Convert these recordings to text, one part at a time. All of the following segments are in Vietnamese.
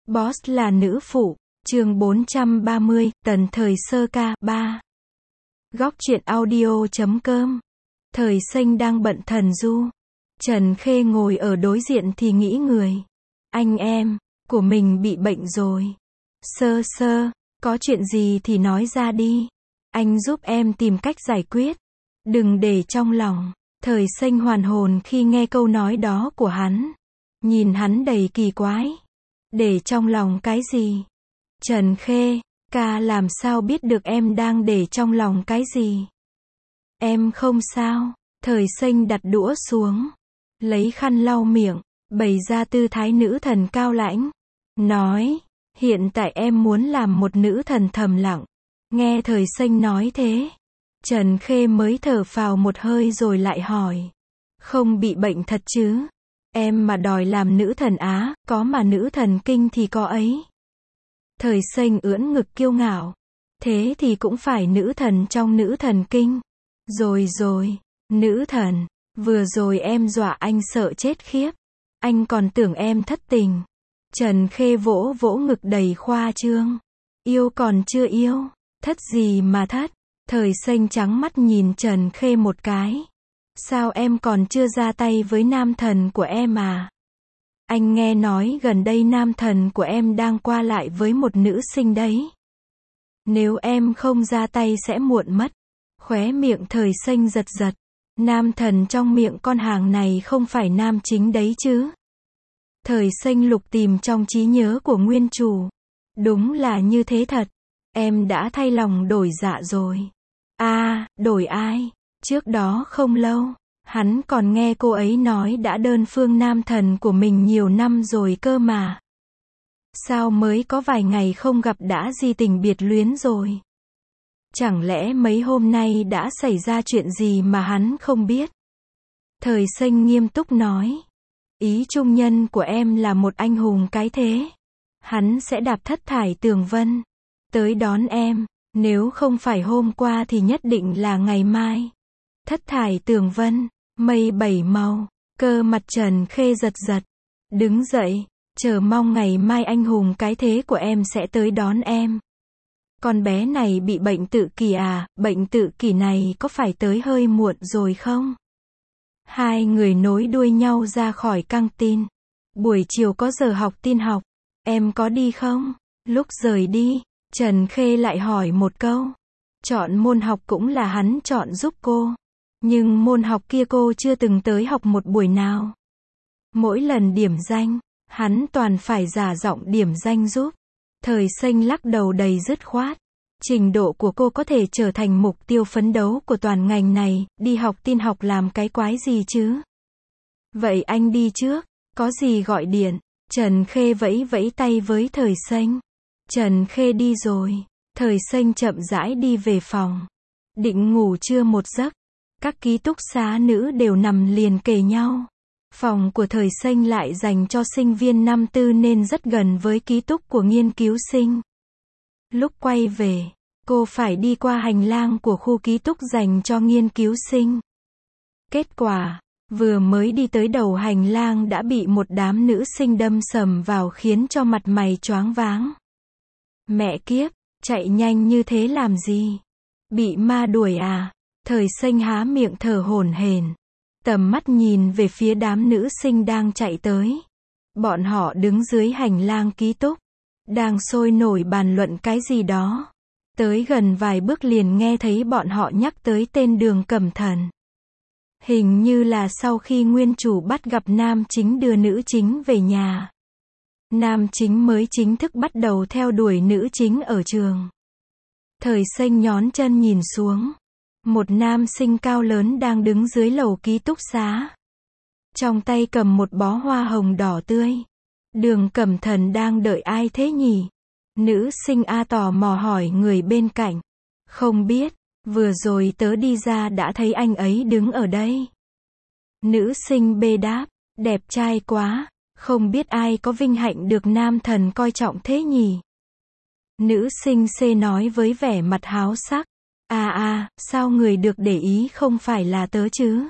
Boss là nữ phụ, chương 430, tần thời sơ ca, 3. Góc truyện audio.com. Thời Xanh đang bận thần du. Trần Khê ngồi ở đối diện thì nghĩ người. Anh em, của mình bị bệnh rồi. Sơ, có chuyện gì thì nói ra đi. Anh giúp em tìm cách giải quyết. Đừng để trong lòng. Thời Xanh hoàn hồn khi nghe câu nói đó của hắn. Nhìn hắn đầy kỳ quái. Để trong lòng cái gì? Trần Khê, ca làm sao biết được em đang để trong lòng cái gì? Em không sao. Thời Xanh đặt đũa xuống. Lấy khăn lau miệng, bày ra tư thái nữ thần cao lãnh. Nói, hiện tại em muốn làm một nữ thần thầm lặng. Nghe Thời Xanh nói thế. Trần Khê mới thở phào một hơi rồi lại hỏi. Không bị bệnh thật chứ? Em mà đòi làm nữ thần Á, có mà nữ thần kinh thì có ấy. Thời Xanh ưỡn ngực kiêu ngạo. Thế thì cũng phải nữ thần trong nữ thần kinh. Rồi, nữ thần, vừa rồi em dọa anh sợ chết khiếp. Anh còn tưởng em thất tình. Trần Khê vỗ vỗ ngực đầy khoa trương. Yêu còn chưa yêu, thất gì mà thất. Thời Xanh trắng mắt nhìn Trần Khê một cái. Sao em còn chưa ra tay với nam thần của em à? Anh nghe nói gần đây nam thần của em đang qua lại với một nữ sinh đấy. Nếu em không ra tay sẽ muộn mất. Khóe miệng Thời Xanh giật. Nam thần trong miệng con hàng này không phải nam chính đấy chứ? Thời Xanh lục tìm trong trí nhớ của nguyên chủ. Đúng là như thế thật. Em đã thay lòng đổi dạ rồi. Đổi ai? Trước đó không lâu, hắn còn nghe cô ấy nói đã đơn phương nam thần của mình nhiều năm rồi cơ mà. Sao mới có vài ngày không gặp đã di tình biệt luyến rồi? Chẳng lẽ mấy hôm nay đã xảy ra chuyện gì mà hắn không biết? Thời Xanh nghiêm túc nói. Ý trung nhân của em là một anh hùng cái thế. Hắn sẽ đạp thất thải tường vân tới đón em. Nếu không phải hôm qua thì nhất định là ngày mai. Thất thải tường vân, mây bảy màu. Cơ mặt Trần Khê giật. Đứng dậy, chờ mong ngày mai anh hùng cái thế của em sẽ tới đón em. Con bé này bị bệnh tự kỷ à? Bệnh tự kỷ này có phải tới hơi muộn rồi không? Hai người nối đuôi nhau ra khỏi căng tin. Buổi chiều có giờ học tin học. Em có đi không? Lúc rời đi, Trần Khê lại hỏi một câu. Chọn môn học cũng là hắn chọn giúp cô. Nhưng môn học kia cô chưa từng tới học một buổi nào. Mỗi lần điểm danh, hắn toàn phải giả giọng điểm danh giúp. Thời Xanh lắc đầu đầy dứt khoát. Trình độ của cô có thể trở thành mục tiêu phấn đấu của toàn ngành này, đi học tin học làm cái quái gì chứ? Vậy anh đi trước, có gì gọi điện. Trần Khê vẫy tay với Thời Xanh. Trần Khê đi rồi. Thời Xanh chậm rãi đi về phòng. Định ngủ trưa một giấc. Các ký túc xá nữ đều nằm liền kề nhau. Phòng của Thời Xanh lại dành cho sinh viên năm tư nên rất gần với ký túc của nghiên cứu sinh. Lúc quay về, cô phải đi qua hành lang của khu ký túc dành cho nghiên cứu sinh. Kết quả, vừa mới đi tới đầu hành lang đã bị một đám nữ sinh đâm sầm vào khiến cho mặt mày choáng váng. Mẹ kiếp, chạy nhanh như thế làm gì? Bị ma đuổi à? Thời Xanh há miệng thở hổn hển. Tầm mắt nhìn về phía đám nữ sinh đang chạy tới. Bọn họ đứng dưới hành lang ký túc. Đang sôi nổi bàn luận cái gì đó. Tới gần vài bước liền nghe thấy bọn họ nhắc tới tên Đường Cẩm Thần. Hình như là sau khi nguyên chủ bắt gặp nam chính đưa nữ chính về nhà. Nam chính mới chính thức bắt đầu theo đuổi nữ chính ở trường. Thời Xanh nhón chân nhìn xuống. Một nam sinh cao lớn đang đứng dưới lầu ký túc xá. Trong tay cầm một bó hoa hồng đỏ tươi. Đường Cẩm Thần đang đợi ai thế nhỉ? Nữ sinh A tò mò hỏi người bên cạnh. Không biết, vừa rồi tớ đi ra đã thấy anh ấy đứng ở đây. Nữ sinh B đáp, đẹp trai quá, không biết ai có vinh hạnh được nam thần coi trọng thế nhỉ? Nữ sinh C nói với vẻ mặt háo sắc. Sao người được để ý không phải là tớ chứ?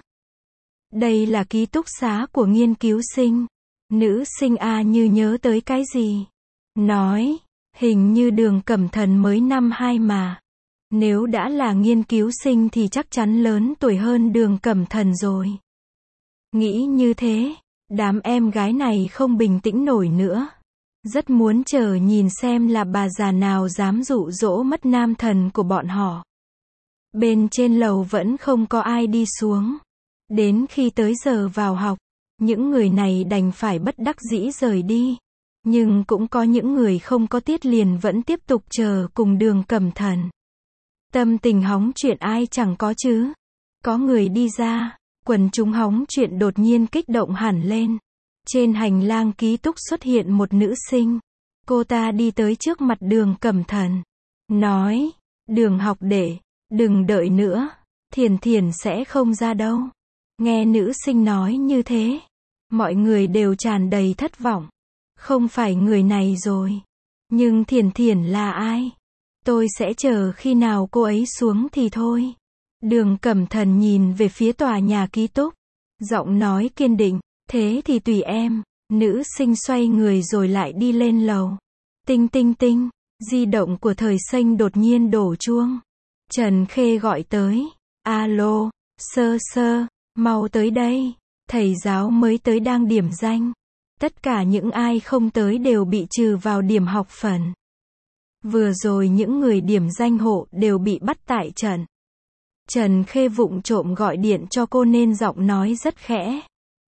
Đây là ký túc xá của nghiên cứu sinh. Nữ sinh A như nhớ tới cái gì. nói, hình như Đường Cẩm Thần mới năm 2 mà. Nếu đã là nghiên cứu sinh thì chắc chắn lớn tuổi hơn Đường Cẩm Thần rồi. Nghĩ như thế, đám em gái này không bình tĩnh nổi nữa. Rất muốn chờ nhìn xem là bà già nào dám dụ dỗ mất nam thần của bọn họ. Bên trên lầu vẫn không có ai đi xuống. Đến khi tới giờ vào học, những người này đành phải bất đắc dĩ rời đi. Nhưng cũng có những người không có tiết liền vẫn tiếp tục chờ cùng Đường Cẩm Thần. Tâm tình hóng chuyện ai chẳng có chứ. Có người đi ra, quần chúng hóng chuyện đột nhiên kích động hẳn lên. Trên hành lang ký túc xuất hiện một nữ sinh. Cô ta đi tới trước mặt Đường Cẩm Thần. Nói, Đường học đệ, đừng đợi nữa. Thiền Thiền sẽ không ra đâu. Nghe nữ sinh nói như thế, mọi người đều tràn đầy thất vọng. Không phải người này rồi. Nhưng Thiền Thiền là ai? Tôi sẽ chờ khi nào cô ấy xuống thì thôi. Đường Cẩm Thần nhìn về phía tòa nhà ký túc. Giọng nói kiên định, thế thì tùy em. Nữ sinh xoay người rồi lại đi lên lầu. Tinh tinh tinh, di động của Thời Xanh đột nhiên đổ chuông. Trần Khê gọi tới. Alo, Sơ Sơ, mau tới đây. Thầy giáo mới tới đang điểm danh. Tất cả những ai không tới đều bị trừ vào điểm học phần. Vừa rồi những người điểm danh hộ đều bị bắt tại trận. Trần Khê vụng trộm gọi điện cho cô nên giọng nói rất khẽ.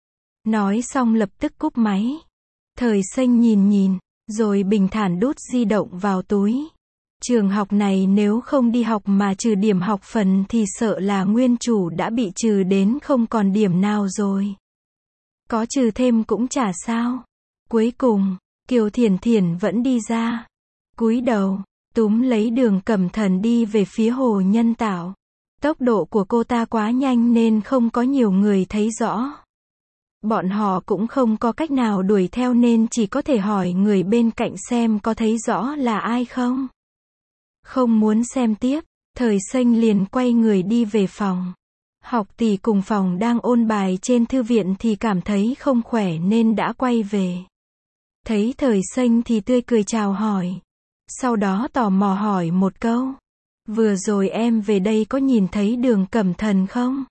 Nói xong lập tức cúp máy. Thời Xanh nhìn, rồi bình thản đút di động vào túi. Trường học này nếu không đi học mà trừ điểm học phần thì sợ là nguyên chủ đã bị trừ đến không còn điểm nào rồi. Có trừ thêm cũng chả sao. Cuối cùng, Kiều Thiền Thiền vẫn đi ra. Cúi đầu, túm lấy Đường Cẩm Thần đi về phía hồ nhân tạo. Tốc độ của cô ta quá nhanh nên không có nhiều người thấy rõ. Bọn họ cũng không có cách nào đuổi theo nên chỉ có thể hỏi người bên cạnh xem có thấy rõ là ai không. Không muốn xem tiếp, Thời Xanh liền quay người đi về phòng. Học tỷ cùng phòng đang ôn bài trên thư viện thì cảm thấy không khỏe nên đã quay về. Thấy Thời Xanh thì tươi cười chào hỏi. Sau đó tò mò hỏi một câu. Vừa rồi em về đây có nhìn thấy Đường Cẩm Thần không?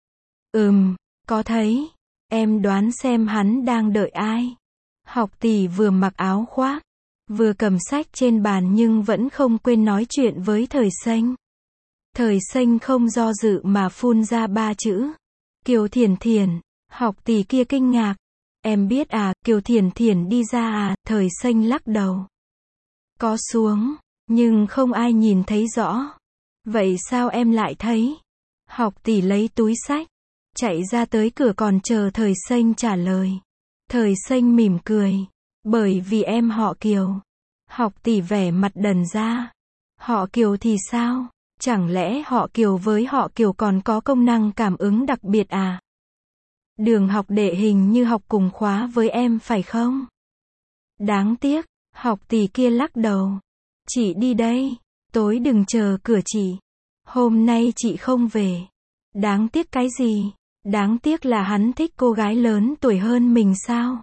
Có thấy. Em đoán xem hắn đang đợi ai? Học tỷ vừa mặc áo khoác, vừa cầm sách trên bàn nhưng vẫn không quên nói chuyện với Thời Xanh. Thời Xanh không do dự mà phun ra 3 chữ. Kiều Thiền Thiền. Học tỷ kia kinh ngạc. Em biết à, Kiều Thiền Thiền đi ra à? Thời Xanh lắc đầu. Có xuống, nhưng không ai nhìn thấy rõ. Vậy sao em lại thấy? Học tỷ lấy túi sách, chạy ra tới cửa còn chờ Thời Xanh trả lời. Thời Xanh mỉm cười. Bởi vì em họ Kiều. Học tỷ vẻ mặt đần ra. Họ Kiều thì sao? Chẳng lẽ họ Kiều với họ Kiều còn có công năng cảm ứng đặc biệt à? Đường học đệ hình như học cùng khóa với em phải không? Đáng tiếc, học tỷ kia lắc đầu. Chị đi đây, tối đừng chờ cửa chị. Hôm nay chị không về. Đáng tiếc cái gì? Đáng tiếc là hắn thích cô gái lớn tuổi hơn mình sao?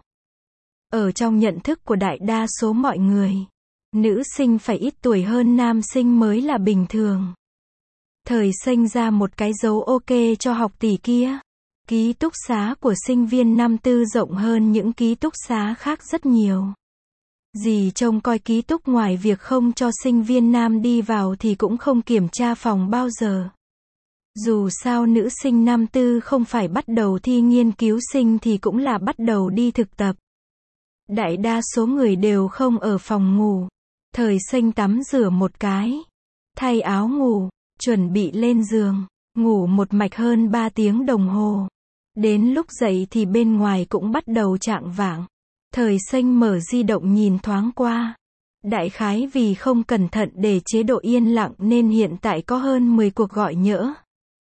Ở trong nhận thức của đại đa số mọi người, nữ sinh phải ít tuổi hơn nam sinh mới là bình thường. Thời Xanh ra một cái dấu ok cho học tỷ kia. Ký túc xá của sinh viên năm tư rộng hơn những ký túc xá khác rất nhiều. Dì trông coi ký túc ngoài việc không cho sinh viên nam đi vào thì cũng không kiểm tra phòng bao giờ. Dù sao nữ sinh năm tư không phải bắt đầu thi nghiên cứu sinh thì cũng là bắt đầu đi thực tập. Đại đa số người đều không ở phòng ngủ. Thời Xanh tắm rửa một cái, thay áo ngủ, chuẩn bị lên giường, ngủ một mạch hơn 3 tiếng đồng hồ. Đến lúc dậy thì bên ngoài cũng bắt đầu chạng vạng. Thời Xanh mở di động nhìn thoáng qua. Đại khái vì không cẩn thận để chế độ yên lặng nên hiện tại có hơn 10 cuộc gọi nhỡ.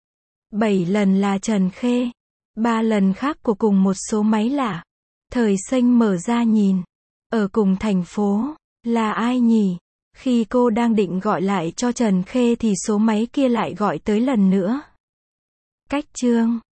7 lần là Trần Khê, 3 lần khác của cùng một số máy lạ. Thời Xanh mở ra nhìn. Ở cùng thành phố, là ai nhỉ? Khi cô đang định gọi lại cho Trần Khê thì số máy kia lại gọi tới lần nữa. Cách chương